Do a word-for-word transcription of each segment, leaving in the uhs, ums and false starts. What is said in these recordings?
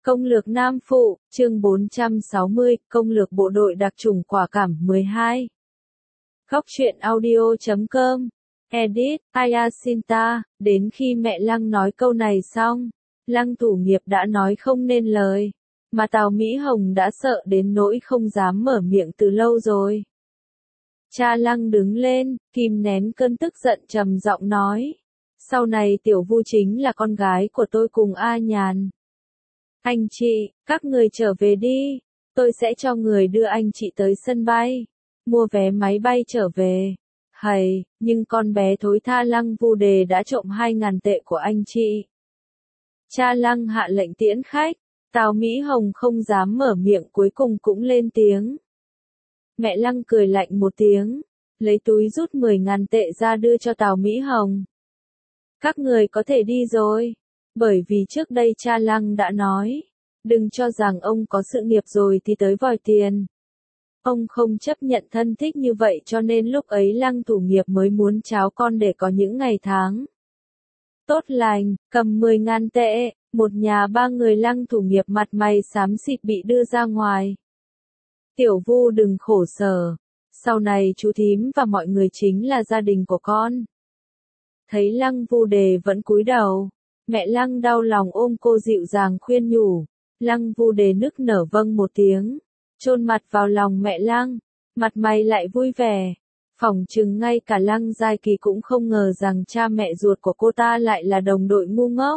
Công lược Nam Phụ, chương bốn trăm sáu mươi, Công lược bộ đội đặc chủng quả cảm mười hai. Góc truyện audio chấm com. Edit, Ayasinta, đến khi mẹ Lăng nói câu này xong, Lăng thủ nghiệp đã nói không nên lời, mà Tào Mỹ Hồng đã sợ đến nỗi không dám mở miệng từ lâu rồi. Cha Lăng đứng lên, kìm nén cơn tức giận trầm giọng nói, sau này Tiểu Vu chính là con gái của tôi cùng A Nhàn. Anh chị, các người trở về đi, tôi sẽ cho người đưa anh chị tới sân bay, mua vé máy bay trở về. Hầy, nhưng con bé thối tha Lăng Vu Đề đã trộm hai ngàn tệ của anh chị. Cha Lăng hạ lệnh tiễn khách, Tào Mỹ Hồng không dám mở miệng cuối cùng cũng lên tiếng. Mẹ Lăng cười lạnh một tiếng, lấy túi rút mười ngàn tệ ra đưa cho Tào Mỹ Hồng. Các người có thể đi rồi. Bởi vì trước đây cha Lăng đã nói, đừng cho rằng ông có sự nghiệp rồi thì tới vòi tiền. Ông không chấp nhận thân thích như vậy cho nên lúc ấy Lăng thủ nghiệp mới muốn cháo con để có những ngày tháng tốt lành, cầm mười ngàn tệ, một nhà ba người Lăng thủ nghiệp mặt mày xám xịt bị đưa ra ngoài. Tiểu Vu đừng khổ sở, sau này chú thím và mọi người chính là gia đình của con. Thấy Lăng Vu Đề vẫn cúi đầu, mẹ Lăng đau lòng ôm cô dịu dàng khuyên nhủ. Lăng Vu Đề nức nở vâng một tiếng, chôn mặt vào lòng mẹ Lăng, mặt mày lại vui vẻ. Phỏng chừng ngay cả Lăng Giai Kỳ cũng không ngờ rằng cha mẹ ruột của cô ta lại là đồng đội ngu ngốc.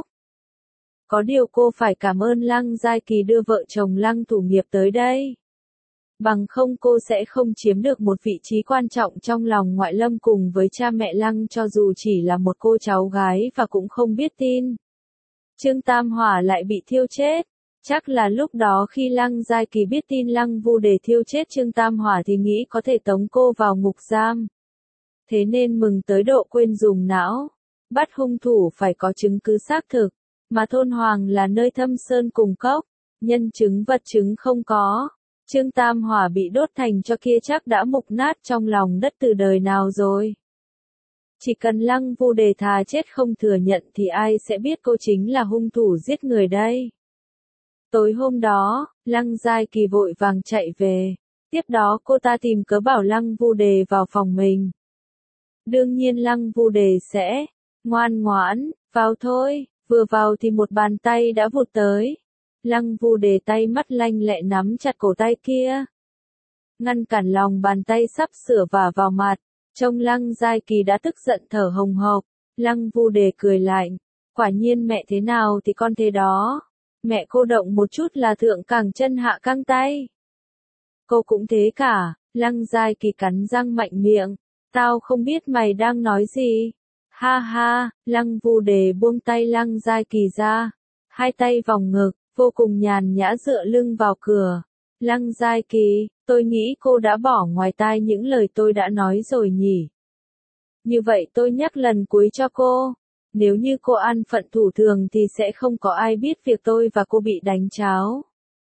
Có điều cô phải cảm ơn Lăng Giai Kỳ đưa vợ chồng Lăng thủ nghiệp tới đây. Bằng không cô sẽ không chiếm được một vị trí quan trọng trong lòng ngoại lâm cùng với cha mẹ Lăng cho dù chỉ là một cô cháu gái và cũng không biết tin. Trương Tam Hỏa lại bị thiêu chết. Chắc là lúc đó khi Lăng Giai Kỳ biết tin Lăng Vu Đề thiêu chết Trương Tam Hỏa thì nghĩ có thể tống cô vào ngục giam. Thế nên mừng tới độ quên dùng não. Bắt hung thủ phải có chứng cứ xác thực. Mà thôn Hoàng là nơi thâm sơn cùng cốc. Nhân chứng vật chứng không có. Trương Tam Hỏa bị đốt thành cho kia chắc đã mục nát trong lòng đất từ đời nào rồi. Chỉ cần Lăng Vu Đề thà chết không thừa nhận thì ai sẽ biết cô chính là hung thủ giết người đây. Tối hôm đó, Lăng Giai Kỳ vội vàng chạy về. Tiếp đó cô ta tìm cớ bảo Lăng Vu Đề vào phòng mình. Đương nhiên Lăng Vu Đề sẽ ngoan ngoãn, vào thôi. Vừa vào thì một bàn tay đã vụt tới. Lăng Vu Đề tay mắt lanh lẹ nắm chặt cổ tay kia, ngăn cản lòng bàn tay sắp sửa vả vào mặt. Trông Lăng Giai Kỳ đã tức giận thở hồng hộc. Lăng Vu Đề cười lạnh, quả nhiên mẹ thế nào thì con thế đó. Mẹ cô động một chút là thượng cẳng chân hạ căng tay. Cô cũng thế cả. Lăng Giai Kỳ cắn răng mạnh miệng, tao không biết mày đang nói gì. Ha ha. Lăng Vu Đề buông tay Lăng Giai Kỳ ra, hai tay vòng ngực, vô cùng nhàn nhã dựa lưng vào cửa. Lăng Giai Kỳ, tôi nghĩ cô đã bỏ ngoài tai những lời tôi đã nói rồi nhỉ. Như vậy tôi nhắc lần cuối cho cô. Nếu như cô ăn phận thủ thường thì sẽ không có ai biết việc tôi và cô bị đánh cháo.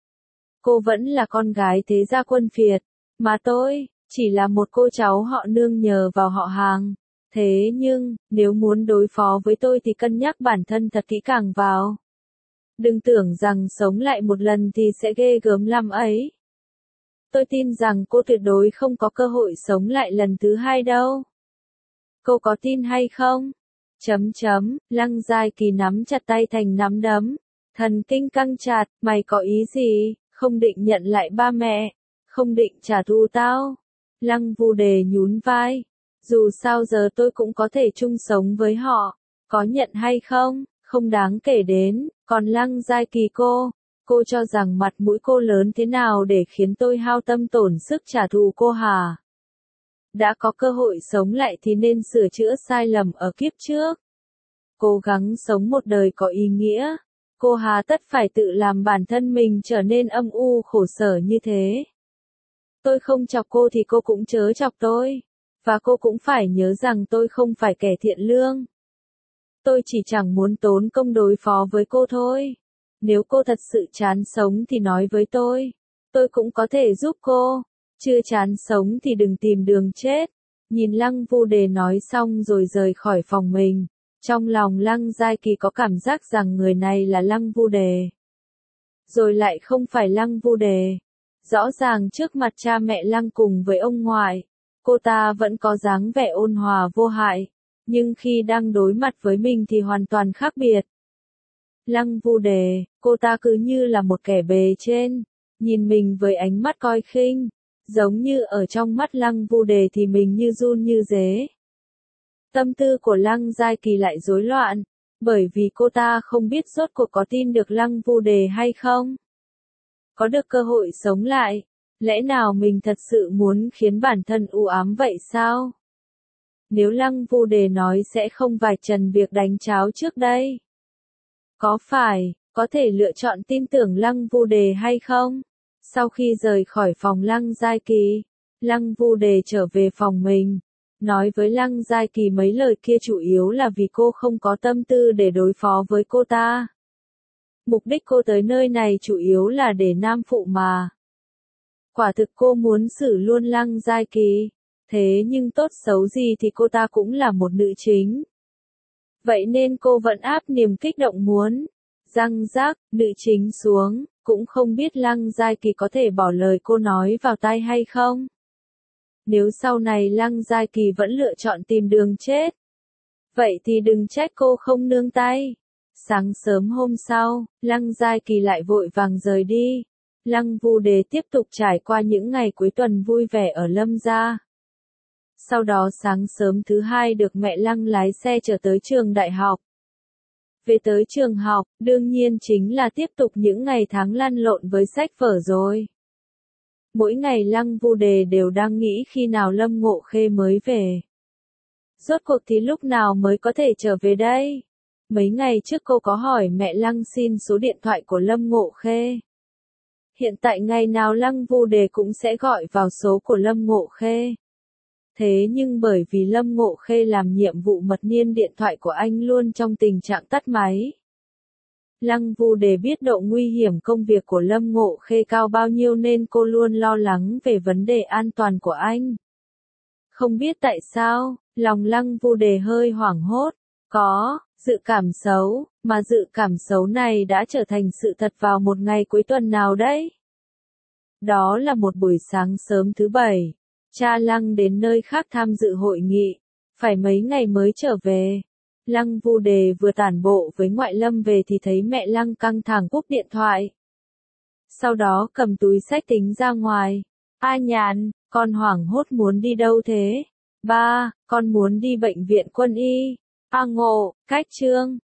Cô vẫn là con gái thế gia quân phiệt, mà tôi chỉ là một cô cháu họ nương nhờ vào họ hàng. Thế nhưng, nếu muốn đối phó với tôi thì cân nhắc bản thân thật kỹ càng vào. Đừng tưởng rằng sống lại một lần thì sẽ ghê gớm lắm ấy. Tôi tin rằng cô tuyệt đối không có cơ hội sống lại lần thứ hai đâu. Cô có tin hay không? Chấm chấm, Lăng Giai Kỳ nắm chặt tay thành nắm đấm. Thần kinh căng chặt, mày có ý gì? Không định nhận lại ba mẹ? Không định trả thù tao? Lăng Vu Đề nhún vai. Dù sao giờ tôi cũng có thể chung sống với họ. Có nhận hay không? Không đáng kể đến. Còn Lăng Giai Kỳ cô, cô cho rằng mặt mũi cô lớn thế nào để khiến tôi hao tâm tổn sức trả thù cô hả? Đã có cơ hội sống lại thì nên sửa chữa sai lầm ở kiếp trước. Cố gắng sống một đời có ý nghĩa. Cô hà tất phải tự làm bản thân mình trở nên âm u khổ sở như thế. Tôi không chọc cô thì cô cũng chớ chọc tôi. Và cô cũng phải nhớ rằng tôi không phải kẻ thiện lương. Tôi chỉ chẳng muốn tốn công đối phó với cô thôi. Nếu cô thật sự chán sống thì nói với tôi. Tôi cũng có thể giúp cô. Chưa chán sống thì đừng tìm đường chết. Nhìn Lăng Vu Đề nói xong rồi rời khỏi phòng mình. Trong lòng Lăng Giai Kỳ có cảm giác rằng người này là Lăng Vu Đề. rồi lại không phải Lăng Vu Đề. Rõ ràng trước mặt cha mẹ Lăng cùng với ông ngoại, cô ta vẫn có dáng vẻ ôn hòa vô hại, nhưng khi đang đối mặt với mình thì hoàn toàn khác biệt. Lăng Vu Đề, cô ta cứ như là một kẻ bề trên, nhìn mình với ánh mắt coi khinh, giống như ở trong mắt Lăng Vu Đề thì mình như giun như dế. Tâm tư của Lăng Giai Kỳ lại rối loạn, bởi vì cô ta không biết rốt cuộc có tin được Lăng Vu Đề hay không. Có được cơ hội sống lại, lẽ nào mình thật sự muốn khiến bản thân u ám vậy sao? Nếu Lăng Vu Đề nói sẽ không vạch trần việc đánh cháo trước đây, có phải, có thể lựa chọn tin tưởng Lăng Vu Đề hay không? Sau khi rời khỏi phòng Lăng Giai Kỳ, Lăng Vu Đề trở về phòng mình, nói với Lăng Giai Kỳ mấy lời kia chủ yếu là vì cô không có tâm tư để đối phó với cô ta. Mục đích cô tới nơi này chủ yếu là để nam phụ mà. Quả thực cô muốn xử luôn Lăng Giai Kỳ, thế nhưng tốt xấu gì thì cô ta cũng là một nữ chính. Vậy nên cô vẫn áp niềm kích động muốn răng rác, nữ chính xuống, cũng không biết Lăng Giai Kỳ có thể bỏ lời cô nói vào tai hay không. Nếu sau này Lăng Giai Kỳ vẫn lựa chọn tìm đường chết, vậy thì đừng trách cô không nương tay. Sáng sớm hôm sau, Lăng Giai Kỳ lại vội vàng rời đi. Lăng Vu Đề tiếp tục trải qua những ngày cuối tuần vui vẻ ở Lâm gia. Sau đó sáng sớm thứ hai được mẹ Lăng lái xe chở tới trường đại học. Về tới trường học, đương nhiên chính là tiếp tục những ngày tháng lăn lộn với sách vở rồi. Mỗi ngày Lăng Vu Đề đều đang nghĩ khi nào Lâm Ngộ Khê mới về. Rốt cuộc thì lúc nào mới có thể trở về đây? Mấy ngày trước cô có hỏi mẹ Lăng xin số điện thoại của Lâm Ngộ Khê. Hiện tại ngày nào Lăng Vu Đề cũng sẽ gọi vào số của Lâm Ngộ Khê. Thế nhưng bởi vì Lâm Ngộ Khê làm nhiệm vụ mật niên điện thoại của anh luôn trong tình trạng tắt máy. Lăng Vu Đề biết độ nguy hiểm công việc của Lâm Ngộ Khê cao bao nhiêu nên cô luôn lo lắng về vấn đề an toàn của anh. Không biết tại sao, lòng Lăng Vu Đề hơi hoảng hốt, có dự cảm xấu, mà dự cảm xấu này đã trở thành sự thật vào một ngày cuối tuần nào đấy. Đó là một buổi sáng sớm thứ bảy, cha Lăng đến nơi khác tham dự hội nghị, phải mấy ngày mới trở về. Lăng Vu Đề vừa tản bộ với ngoại Lâm về thì thấy mẹ Lăng căng thẳng cúp điện thoại. Sau đó cầm túi xách tính ra ngoài. A Nhàn, con hoảng hốt muốn đi đâu thế? Ba, con muốn đi bệnh viện quân y. A Ngộ, cách Trương,